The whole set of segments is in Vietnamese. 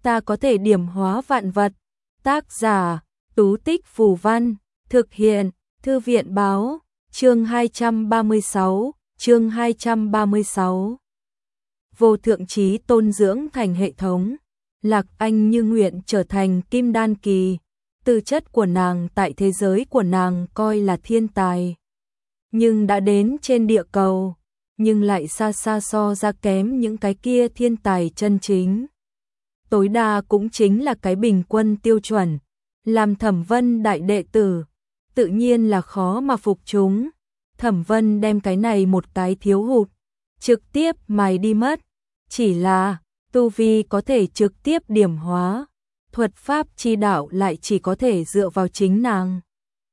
ta có thể điểm hóa vạn vật. Tác giả, Tú Tích Phù Văn, thực hiện, Thư viện Báo, chương 236. Vô thượng chí tôn dưỡng thành hệ thống. Lạc Anh như nguyện trở thành kim đan kỳ, tư chất của nàng tại thế giới của nàng coi là thiên tài. Nhưng đã đến trên địa cầu, nhưng lại xa xa so ra kém những cái kia thiên tài chân chính. Tối đa cũng chính là cái bình quân tiêu chuẩn, làm Thẩm Vân đại đệ tử, tự nhiên là khó mà phục chúng. Thẩm Vân đem cái này một cái thiếu hụt, trực tiếp mài đi mất, chỉ là tu vi có thể trực tiếp điểm hóa, thuật pháp chi đạo lại chỉ có thể dựa vào chính nàng.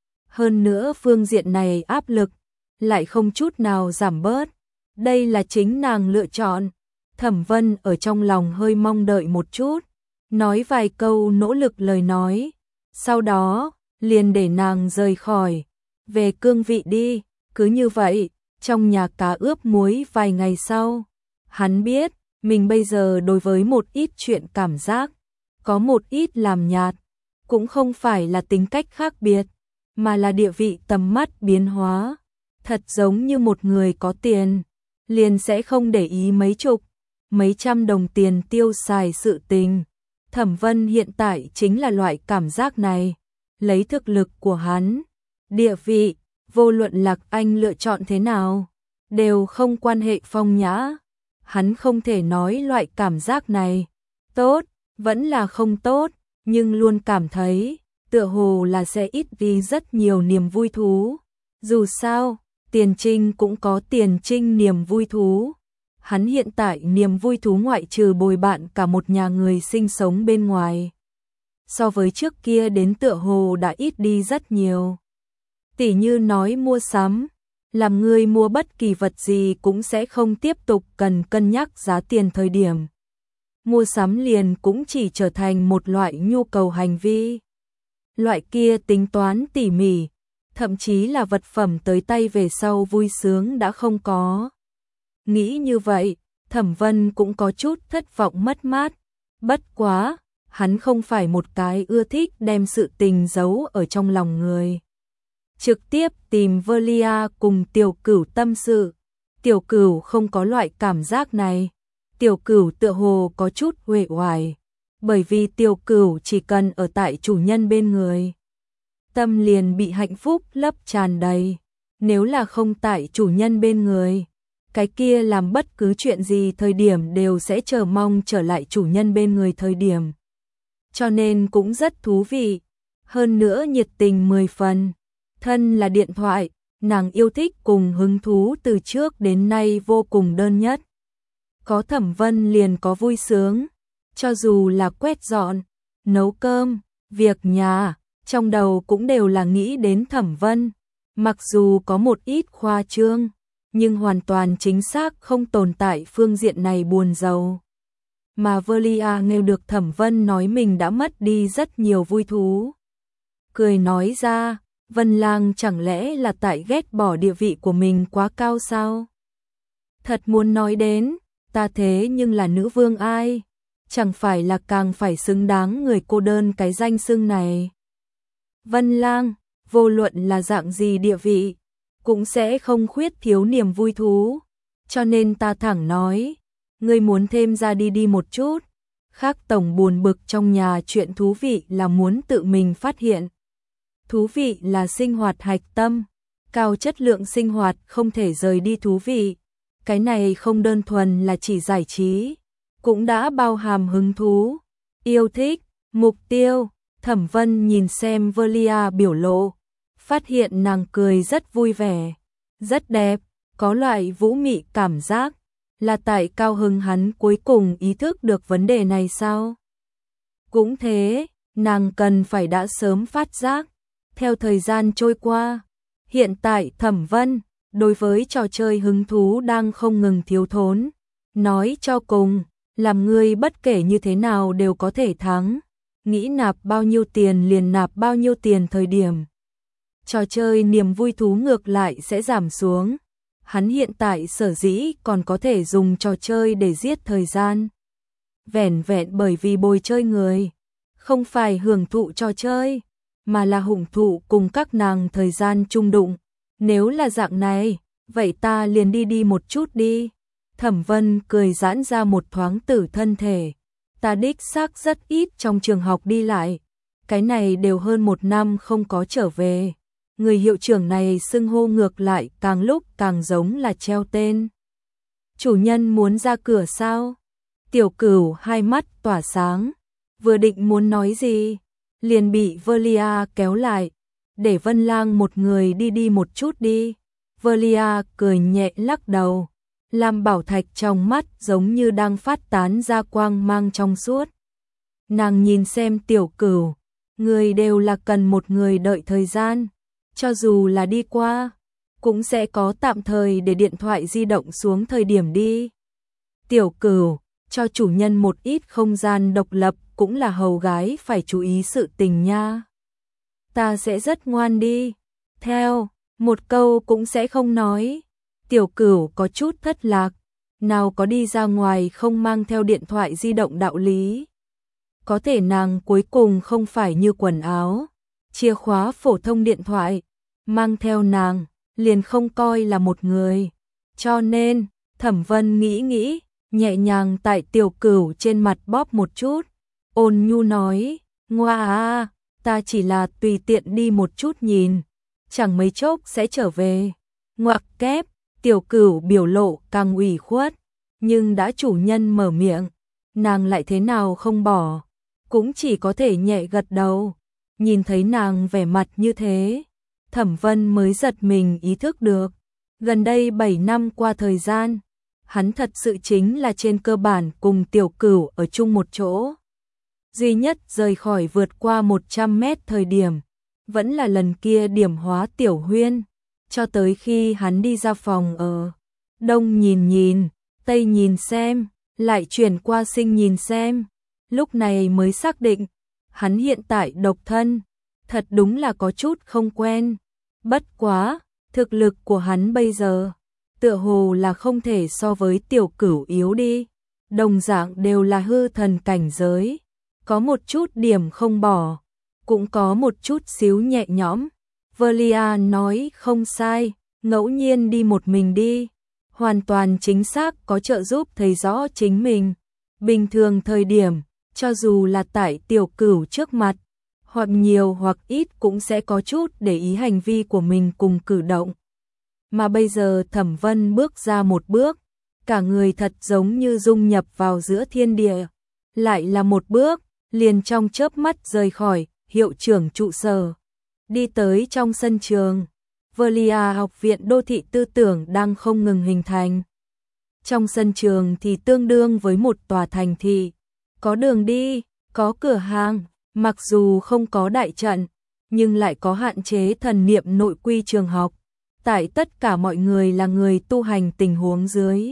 Hơn nữa phương diện này áp lực lại không chút nào giảm bớt, đây là chính nàng lựa chọn. Thẩm Vân ở trong lòng hơi mong đợi một chút, nói vài câu nỗ lực lời nói, sau đó liền để nàng rời khỏi, về cương vị đi. Cứ như vậy, trong nhà cá ướp muối vài ngày sau, hắn biết mình bây giờ đối với một ít chuyện cảm giác có một ít làm nhạt, cũng không phải là tính cách khác biệt, mà là địa vị tầm mắt biến hóa. Thật giống như một người có tiền, liền sẽ không để ý mấy chục, mấy trăm đồng tiền tiêu xài sự tình. Thẩm Vân hiện tại chính là loại cảm giác này, lấy thực lực của hắn, địa vị, vô luận Lạc Anh lựa chọn thế nào, đều không quan hệ phong nhã. Hắn không thể nói loại cảm giác này tốt, vẫn là không tốt, nhưng luôn cảm thấy tựa hồ là sẽ ít đi rất nhiều niềm vui thú. Dù sao, Tiền Trinh cũng có Tiền Trinh niềm vui thú. Hắn hiện tại niềm vui thú ngoại trừ bồi bạn cả một nhà người sinh sống bên ngoài, so với trước kia đến tựa hồ đã ít đi rất nhiều. Tỉ như nói mua sắm, làm người mua bất kỳ vật gì cũng sẽ không tiếp tục cần cân nhắc giá tiền thời điểm. Mua sắm liền cũng chỉ trở thành một loại nhu cầu hành vi. Loại kia tính toán tỉ mỉ, thậm chí là vật phẩm tới tay về sau vui sướng đã không có. Nghĩ như vậy, Thẩm Vân cũng có chút thất vọng mất mát. Bất quá, hắn không phải một cái ưa thích đem sự tình giấu ở trong lòng người. Trực tiếp tìm Velia cùng Tiểu Cửu tâm sự. Tiểu Cửu không có loại cảm giác này. Tiểu Cửu tựa hồ có chút uể oải, bởi vì Tiểu Cửu chỉ cần ở tại chủ nhân bên người, tâm liền bị hạnh phúc lấp tràn đầy. Nếu là không tại chủ nhân bên người, cái kia làm bất cứ chuyện gì thời điểm đều sẽ chờ mong trở lại chủ nhân bên người thời điểm. Cho nên cũng rất thú vị, hơn nữa nhiệt tình 10 phần. Thân là điện thoại, nàng yêu thích cùng hứng thú từ trước đến nay vô cùng đơn nhất. Có Thẩm Vân liền có vui sướng, cho dù là quét dọn, nấu cơm, việc nhà, trong đầu cũng đều là nghĩ đến Thẩm Vân. Mặc dù có một ít khoa trương, nhưng hoàn toàn chính xác không tồn tại phương diện này buồn rầu. Mà Velia nghe được Thẩm Vân nói mình đã mất đi rất nhiều vui thú, cười nói ra, Vân Lang chẳng lẽ là tại ghét bỏ địa vị của mình quá cao sao? Thật muốn nói đến, ta thế nhưng là nữ vương ai, chẳng phải là càng phải xứng đáng người cô đơn cái danh xưng này. Vân Lang, vô luận là dạng gì địa vị, cũng sẽ không khuyết thiếu niềm vui thú, cho nên ta thẳng nói, ngươi muốn thêm ra đi một chút. Khác tổng buồn bực trong nhà chuyện thú vị là muốn tự mình phát hiện. Thú vị là sinh hoạt hạch tâm, cao chất lượng sinh hoạt không thể rời đi thú vị. Cái này không đơn thuần là chỉ giải trí, cũng đã bao hàm hứng thú, yêu thích, mục tiêu. Thẩm Vân nhìn xem Velia biểu lộ, phát hiện nàng cười rất vui vẻ, rất đẹp, có loại vũ mị cảm giác. Là tại cao hứng hắn cuối cùng ý thức được vấn đề này sao? Cũng thế, nàng cần phải đã sớm phát giác. Theo thời gian trôi qua, hiện tại Thẩm Vân đối với trò chơi hứng thú đang không ngừng thiếu thốn. Nói cho cùng, làm người bất kể như thế nào đều có thể thắng. Nghĩ nạp bao nhiêu tiền liền nạp bao nhiêu tiền thời điểm. Trò chơi niềm vui thú ngược lại sẽ giảm xuống. Hắn hiện tại sở dĩ còn có thể dùng trò chơi để giết thời gian. vẻn vẹn bởi vì bồi chơi người, không phải hưởng thụ trò chơi, mà là hưởng thụ cùng các nàng thời gian chung đụng. Nếu là dạng này, vậy ta liền đi một chút đi. Thẩm Vân cười giãn ra một thoáng từ thân thể. Ta đích xác rất ít trong trường học đi lại. Cái này đều hơn 1 năm không có trở về. Người hiệu trưởng này xưng hô ngược lại càng lúc càng giống là treo tên. Chủ nhân muốn ra cửa sao? Tiểu Cửu hai mắt tỏa sáng. Vừa định muốn nói gì, liền bị Velia kéo lại. Để Vân Lang một người đi một chút đi. Velia cười nhẹ lắc đầu. Lam bảo thạch trong mắt giống như đang phát tán ra quang mang trong suốt. Nàng nhìn xem Tiểu Cửu, người đều là cần một người đợi thời gian, cho dù là đi qua, cũng sẽ có tạm thời để điện thoại di động xuống thời điểm đi. Tiểu Cửu, cho chủ nhân một ít không gian độc lập cũng là hầu gái phải chú ý sự tình nha. Ta sẽ rất ngoan đi. Theo, một câu cũng sẽ không nói. Tiểu Cửu có chút thất lạc, nào có đi ra ngoài không mang theo điện thoại di động đạo lý. Có thể nàng cuối cùng không phải như quần áo, chìa khóa phổ thông điện thoại, mang theo nàng, liền không coi là một người. Cho nên, Thẩm Vân nghĩ, nhẹ nhàng tại Tiểu Cửu trên mặt bóp một chút, ôn nhu nói, ngoa à, ta chỉ là tùy tiện đi một chút nhìn, chẳng mấy chốc sẽ trở về. Ngoặc kép, Tiểu Cửu biểu lộ càng ủy khuất, nhưng đã chủ nhân mở miệng, nàng lại thế nào không bỏ, cũng chỉ có thể nhẹ gật đầu. Nhìn thấy nàng vẻ mặt như thế, Thẩm Vân mới giật mình ý thức được, gần đây 7 năm qua thời gian, hắn thật sự chính là trên cơ bản cùng Tiểu Cửu ở chung một chỗ. Duy nhất rời khỏi vượt qua 100 mét thời điểm, vẫn là lần kia điểm hóa Tiểu Huyên, cho tới khi hắn đi ra phòng ở. Đông nhìn, Tây nhìn xem, lại chuyển qua Sinh nhìn xem, lúc này mới xác định, hắn hiện tại độc thân, thật đúng là có chút không quen. Bất quá, thực lực của hắn bây giờ, tựa hồ là không thể so với Tiểu Cửu yếu đi, đồng dạng đều là hư thần cảnh giới, có một chút điểm không bỏ, cũng có một chút xíu nhẹ nhõm. Velia nói không sai, ngẫu nhiên đi một mình đi, hoàn toàn chính xác có trợ giúp thấy rõ chính mình. Bình thường thời điểm, cho dù là tại Tiểu Cửu trước mặt, hoặc nhiều hoặc ít cũng sẽ có chút để ý hành vi của mình cùng cử động. Mà bây giờ Thẩm Vân bước ra một bước, cả người thật giống như dung nhập vào giữa thiên địa, lại là một bước, liền trong chớp mắt rời khỏi hiệu trưởng trụ sở, đi tới trong sân trường. Velia học viện đô thị tư tưởng đang không ngừng hình thành. Trong sân trường thì tương đương với một tòa thành thị, có đường đi, có cửa hàng, mặc dù không có đại trận, nhưng lại có hạn chế thần niệm nội quy trường học. Tại tất cả mọi người là người tu hành tình huống dưới,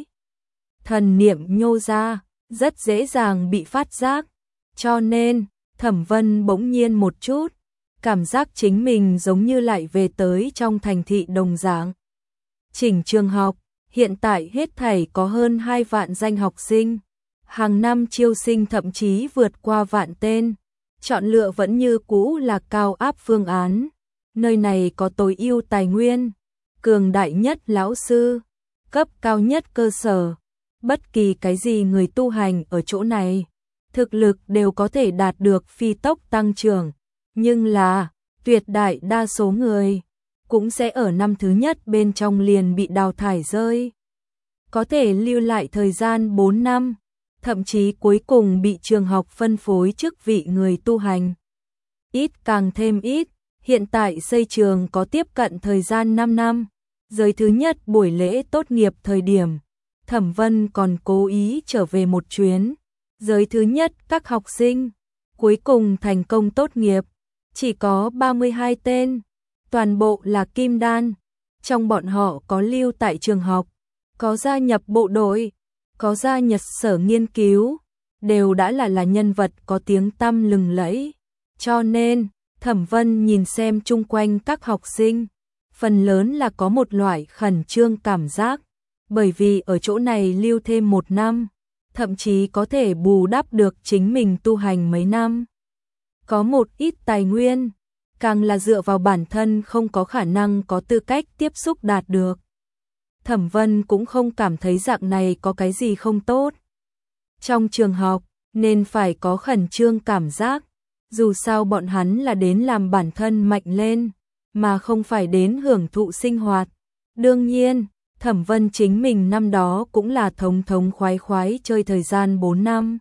thần niệm nhô ra, rất dễ dàng bị phát giác. Cho nên, Thẩm Vân bỗng nhiên một chút, cảm giác chính mình giống như lại về tới trong thành thị đồng dạng. Chỉnh trường học, hiện tại hết thảy có hơn 2 vạn danh học sinh, hàng năm chiêu sinh thậm chí vượt qua vạn tên. Chọn lựa vẫn như cũ là cao áp phương án. Nơi này có tối ưu tài nguyên, cường đại nhất lão sư, cấp cao nhất cơ sở. Bất kỳ cái gì người tu hành ở chỗ này, thực lực đều có thể đạt được phi tốc tăng trưởng. Nhưng là, tuyệt đại đa số người, cũng sẽ ở năm thứ nhất bên trong liền bị đào thải rơi. Có thể lưu lại thời gian 4 năm, thậm chí cuối cùng bị trường học phân phối chức vị người tu hành. Ít càng thêm ít, hiện tại xây trường có tiếp cận thời gian 5 năm. Giới thứ nhất buổi lễ tốt nghiệp thời điểm, Thẩm Vân còn cố ý trở về một chuyến. Giới thứ nhất các học sinh, cuối cùng thành công tốt nghiệp, chỉ có 32 tên, toàn bộ là kim đan. Trong bọn họ có lưu tại trường học, có gia nhập bộ đội, có gia nhập sở nghiên cứu, đều đã là nhân vật có tiếng tăm lừng lẫy. Cho nên, Thẩm Vân nhìn xem chung quanh các học sinh, phần lớn là có một loại khẩn trương cảm giác, bởi vì ở chỗ này lưu thêm 1 năm, thậm chí có thể bù đắp được chính mình tu hành mấy năm. Có một ít tài nguyên, càng là dựa vào bản thân không có khả năng có tư cách tiếp xúc đạt được. Thẩm Vân cũng không cảm thấy dạng này có cái gì không tốt. Trong trường học, nên phải có khẩn trương cảm giác, dù sao bọn hắn là đến làm bản thân mạnh lên, mà không phải đến hưởng thụ sinh hoạt. Đương nhiên, Thẩm Vân chính mình năm đó cũng là thống thống khoái khoái chơi thời gian 4 năm.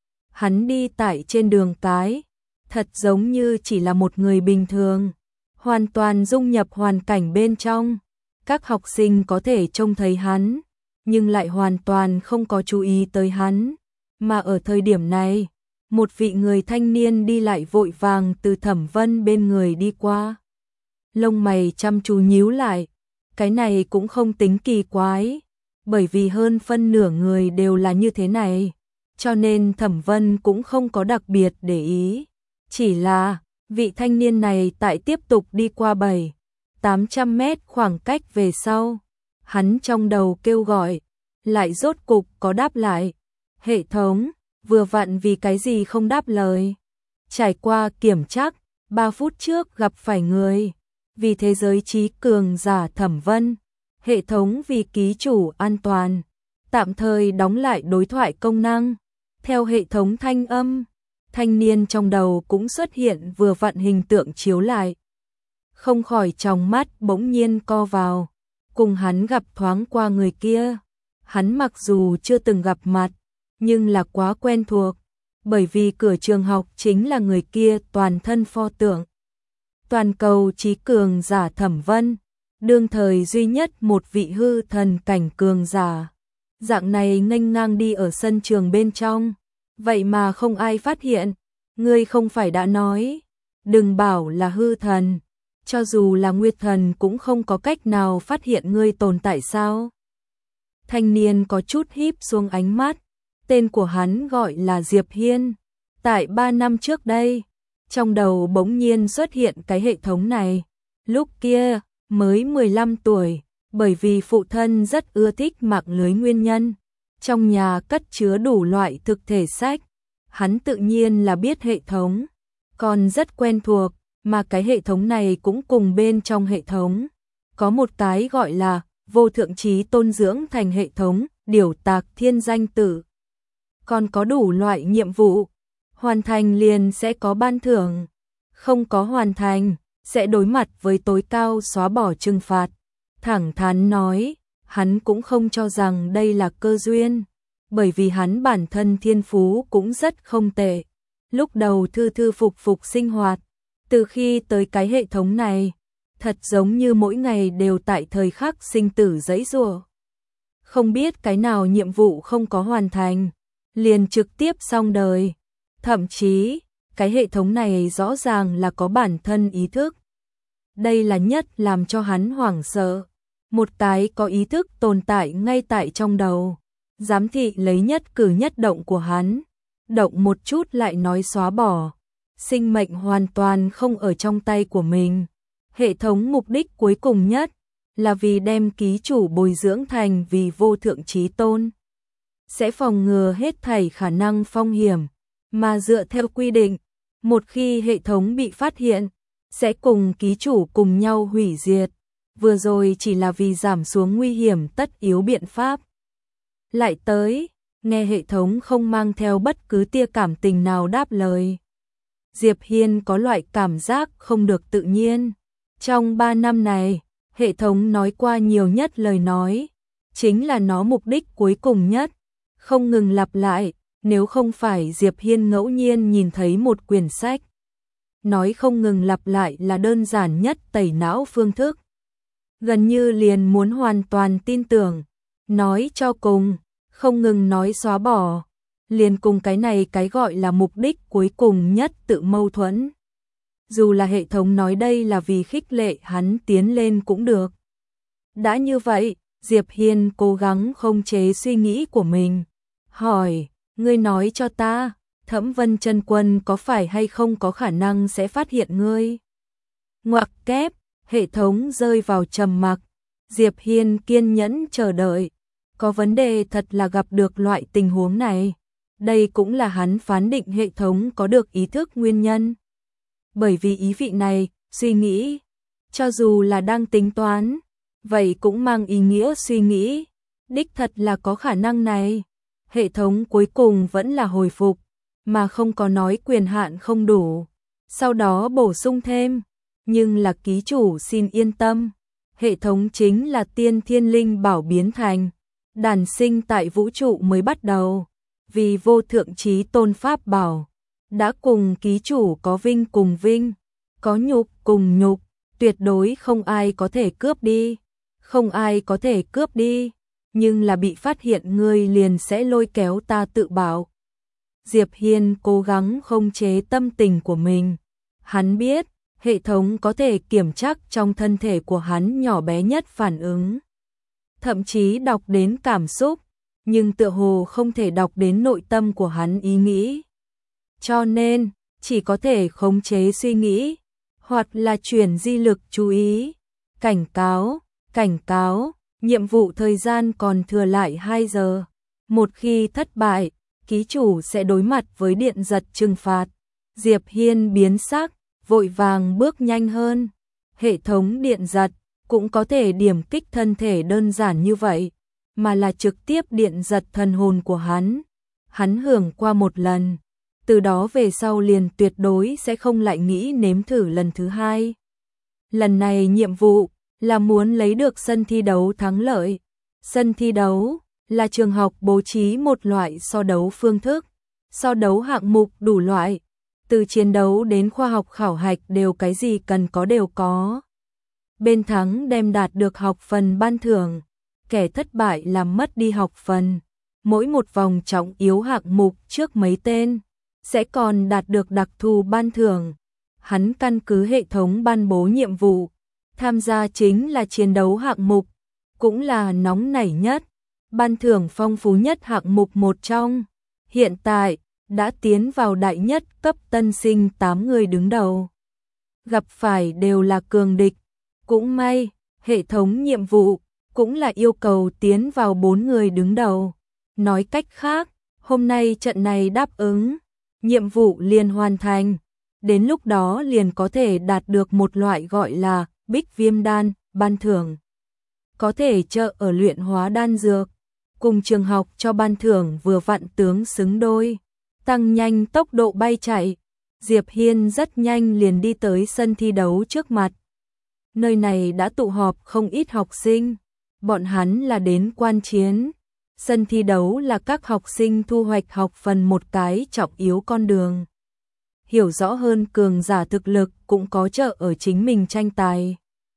Hắn đi tại trên đường cái, thật giống như chỉ là một người bình thường, hoàn toàn dung nhập hoàn cảnh bên trong. Các học sinh có thể trông thấy hắn, nhưng lại hoàn toàn không có chú ý tới hắn. Mà ở thời điểm này, một vị người thanh niên đi lại vội vàng từ Thẩm Vân bên người đi qua. Lông mày chăm chú nhíu lại, cái này cũng không tính kỳ quái, bởi vì hơn phân nửa người đều là như thế này, cho nên Thẩm Vân cũng không có đặc biệt để ý. Chỉ là, vị thanh niên này tại tiếp tục đi qua 700-800 mét khoảng cách về sau, hắn trong đầu kêu gọi, lại rốt cục có đáp lại. Hệ thống, vừa vặn vì cái gì không đáp lời. Trải qua kiểm tra, 3 phút trước gặp phải người, vì thế giới trí cường giả Thẩm Vân, hệ thống vì ký chủ an toàn, tạm thời đóng lại đối thoại công năng. Theo hệ thống thanh âm, thanh niên trong đầu cũng xuất hiện vừa vặn hình tượng chiếu lại. Không khỏi trong mắt bỗng nhiên co vào, cùng hắn gặp thoáng qua người kia. Hắn mặc dù chưa từng gặp mặt, nhưng là quá quen thuộc, bởi vì cửa trường học chính là người kia toàn thân pho tượng. Toàn cầu trí cường giả Thẩm Vân, đương thời duy nhất một vị hư thần cảnh cường giả. Dạng này nghênh ngang đi ở sân trường bên trong, vậy mà không ai phát hiện. Ngươi không phải đã nói, đừng bảo là hư thần, cho dù là nguyệt thần cũng không có cách nào phát hiện ngươi tồn tại sao? Thanh niên có chút híp xuống ánh mắt, tên của hắn gọi là Diệp Hiên. Tại 3 năm trước đây, trong đầu bỗng nhiên xuất hiện cái hệ thống này. Lúc kia, mới 15 tuổi, bởi vì phụ thân rất ưa thích mạng lưới nguyên nhân. Trong nhà cất chứa đủ loại thực thể sách, hắn tự nhiên là biết hệ thống, còn rất quen thuộc, mà cái hệ thống này cũng cùng bên trong hệ thống. Có một cái gọi là vô thượng trí tôn dưỡng thành hệ thống, điều tạc thiên danh tử. Còn có đủ loại nhiệm vụ, hoàn thành liền sẽ có ban thưởng, không có hoàn thành, sẽ đối mặt với tối cao xóa bỏ trừng phạt. Thẳng thắn nói, hắn cũng không cho rằng đây là cơ duyên, bởi vì hắn bản thân thiên phú cũng rất không tệ. Lúc đầu thư thư phục phục sinh hoạt, từ khi tới cái hệ thống này, thật giống như mỗi ngày đều tại thời khắc sinh tử giãy giụa. Không biết cái nào nhiệm vụ không có hoàn thành, liền trực tiếp xong đời. Thậm chí, cái hệ thống này rõ ràng là có bản thân ý thức. Đây là nhất làm cho hắn hoảng sợ. Một cái có ý thức tồn tại ngay tại trong đầu, giám thị lấy nhất cử nhất động của hắn, động một chút lại nói xóa bỏ. Sinh mệnh hoàn toàn không ở trong tay của mình. Hệ thống mục đích cuối cùng nhất là vì đem ký chủ bồi dưỡng thành vì vô thượng trí tôn, sẽ phòng ngừa hết thảy khả năng phong hiểm, mà dựa theo quy định, một khi hệ thống bị phát hiện, sẽ cùng ký chủ cùng nhau hủy diệt. Vừa rồi chỉ là vì giảm xuống nguy hiểm tất yếu biện pháp. Lại tới, nghe hệ thống không mang theo bất cứ tia cảm tình nào đáp lời. Diệp Hiên có loại cảm giác không được tự nhiên. Trong 3 năm này, hệ thống nói qua nhiều nhất lời nói, chính là nó mục đích cuối cùng nhất, không ngừng lặp lại. Nếu không phải Diệp Hiên ngẫu nhiên nhìn thấy một quyển sách, nói không ngừng lặp lại là đơn giản nhất tẩy não phương thức, gần như liền muốn hoàn toàn tin tưởng. Nói cho cùng, không ngừng nói xóa bỏ, liền cùng cái này cái gọi là mục đích cuối cùng nhất tự mâu thuẫn. Dù là hệ thống nói đây là vì khích lệ hắn tiến lên cũng được. Đã như vậy, Diệp Hiên cố gắng không chế suy nghĩ của mình, hỏi, ngươi nói cho ta, Thẩm Vân Chân Quân có phải hay không có khả năng sẽ phát hiện ngươi? Ngoặc kép, hệ thống rơi vào trầm mặc. Diệp Hiên kiên nhẫn chờ đợi, có vấn đề thật là gặp được loại tình huống này. Đây cũng là hắn phán định hệ thống có được ý thức nguyên nhân. Bởi vì ý vị này, suy nghĩ, cho dù là đang tính toán, vậy cũng mang ý nghĩa suy nghĩ, đích thật là có khả năng này. Hệ thống cuối cùng vẫn là hồi phục, mà không có nói quyền hạn không đủ. Sau đó bổ sung thêm, nhưng là ký chủ xin yên tâm, hệ thống chính là tiên thiên linh bảo biến thành, đản sinh tại vũ trụ mới bắt đầu, vì vô thượng chí tôn pháp bảo, đã cùng ký chủ có vinh cùng vinh, có nhục cùng nhục, tuyệt đối không ai có thể cướp đi, không ai có thể cướp đi, nhưng là bị phát hiện ngươi liền sẽ lôi kéo ta tự bảo. Diệp Hiên cố gắng không chế tâm tình của mình, hắn biết, hệ thống có thể kiểm chắc trong thân thể của hắn nhỏ bé nhất phản ứng, thậm chí đọc đến cảm xúc, nhưng tựa hồ không thể đọc đến nội tâm của hắn ý nghĩ. Cho nên, chỉ có thể khống chế suy nghĩ, hoặc là chuyển di lực chú ý. Cảnh cáo, nhiệm vụ thời gian còn thừa lại 2 giờ. Một khi thất bại, ký chủ sẽ đối mặt với điện giật trừng phạt. Diệp Hiên biến sắc, vội vàng bước nhanh hơn. Hệ thống điện giật cũng có thể điểm kích thân thể đơn giản như vậy, mà là trực tiếp điện giật thần hồn của hắn. Hắn hưởng qua một lần, từ đó về sau liền tuyệt đối sẽ không lại nghĩ nếm thử lần thứ hai. Lần này nhiệm vụ là muốn lấy được sân thi đấu thắng lợi. Sân thi đấu là trường học bố trí một loại so đấu phương thức, so đấu hạng mục đủ loại, từ chiến đấu đến khoa học khảo hạch đều cái gì cần có đều có. Bên thắng đem đạt được học phần ban thưởng, kẻ thất bại làm mất đi học phần. Mỗi một vòng trọng yếu hạng mục trước mấy tên sẽ còn đạt được đặc thù ban thưởng. Hắn căn cứ hệ thống ban bố nhiệm vụ, tham gia chính là chiến đấu hạng mục, cũng là nóng nảy nhất, ban thưởng phong phú nhất hạng mục một trong. Hiện tại, đã tiến vào đại nhất cấp tân sinh 8 người đứng đầu. Gặp phải đều là cường địch, cũng may, hệ thống nhiệm vụ cũng là yêu cầu tiến vào 4 người đứng đầu. Nói cách khác, hôm nay trận này đáp ứng, nhiệm vụ liền hoàn thành, đến lúc đó liền có thể đạt được một loại gọi là Bích Viêm đan, ban thưởng. Có thể trợ ở luyện hóa đan dược, cùng trường học cho ban thưởng vừa vặn tướng xứng đôi, tăng nhanh tốc độ bay chạy. Diệp Hiên rất nhanh liền đi tới sân thi đấu trước mặt. Nơi này đã tụ họp không ít học sinh, bọn hắn là đến quan chiến. Sân thi đấu là các học sinh thu hoạch học phần một cái trọng yếu con đường. Hiểu rõ hơn cường giả thực lực cũng có trợ ở chính mình tranh tài.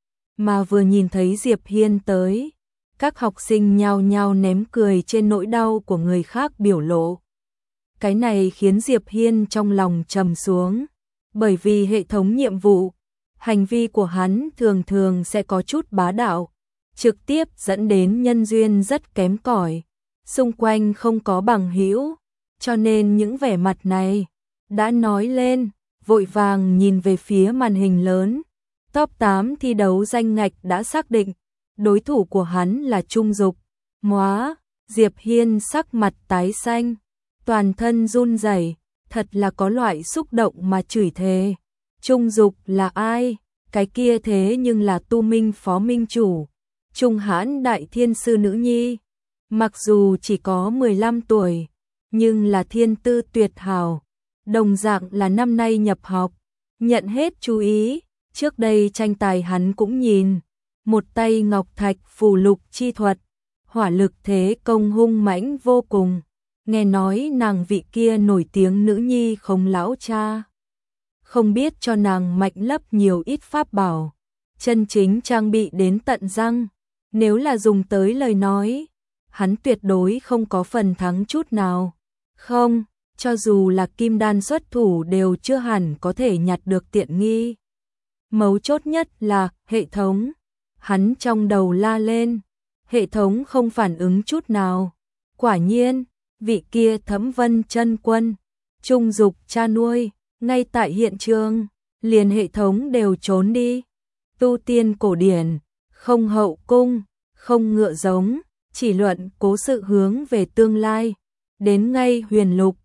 Mà vừa nhìn thấy Diệp Hiên tới, các học sinh nhao nhao ném cười trên nỗi đau của người khác biểu lộ. Cái này khiến Diệp Hiên trong lòng trầm xuống, bởi vì hệ thống nhiệm vụ, hành vi của hắn thường thường sẽ có chút bá đạo, trực tiếp dẫn đến nhân duyên rất kém cỏi, xung quanh không có bằng hữu, cho nên những vẻ mặt này đã nói lên, vội vàng nhìn về phía màn hình lớn. Top 8 thi đấu danh ngạch đã xác định, đối thủ của hắn là Trung Dục. Móa, Diệp Hiên sắc mặt tái xanh, toàn thân run rẩy, thật là có loại xúc động mà chửi thề. Trung Dục là ai? Cái kia thế nhưng là Tu Minh phó minh chủ, Trung Hãn đại thiên sư nữ nhi. Mặc dù chỉ có 15 tuổi, nhưng là thiên tư tuyệt hảo, đồng dạng là năm nay nhập học, nhận hết chú ý. Trước đây tranh tài hắn cũng nhìn, một tay ngọc thạch phù lục chi thuật, hỏa lực thế công hung mãnh vô cùng. Nghe nói nàng vị kia nổi tiếng nữ nhi không lão cha, không biết cho nàng mạnh lấp nhiều ít pháp bảo, chân chính trang bị đến tận răng. Nếu là dùng tới lời nói, hắn tuyệt đối không có phần thắng chút nào. Không, cho dù là kim đan xuất thủ đều chưa hẳn có thể nhặt được tiện nghi. Mấu chốt nhất là hệ thống. Hắn trong đầu la lên, hệ thống không phản ứng chút nào. Quả nhiên, vị kia Thẩm Vân chân quân, Trung Dục cha nuôi, ngay tại hiện trường, liền hệ thống đều trốn đi. Tu tiên cổ điển, không hậu cung, không ngựa giống, chỉ luận cố sự hướng về tương lai. Đến ngay huyền lục,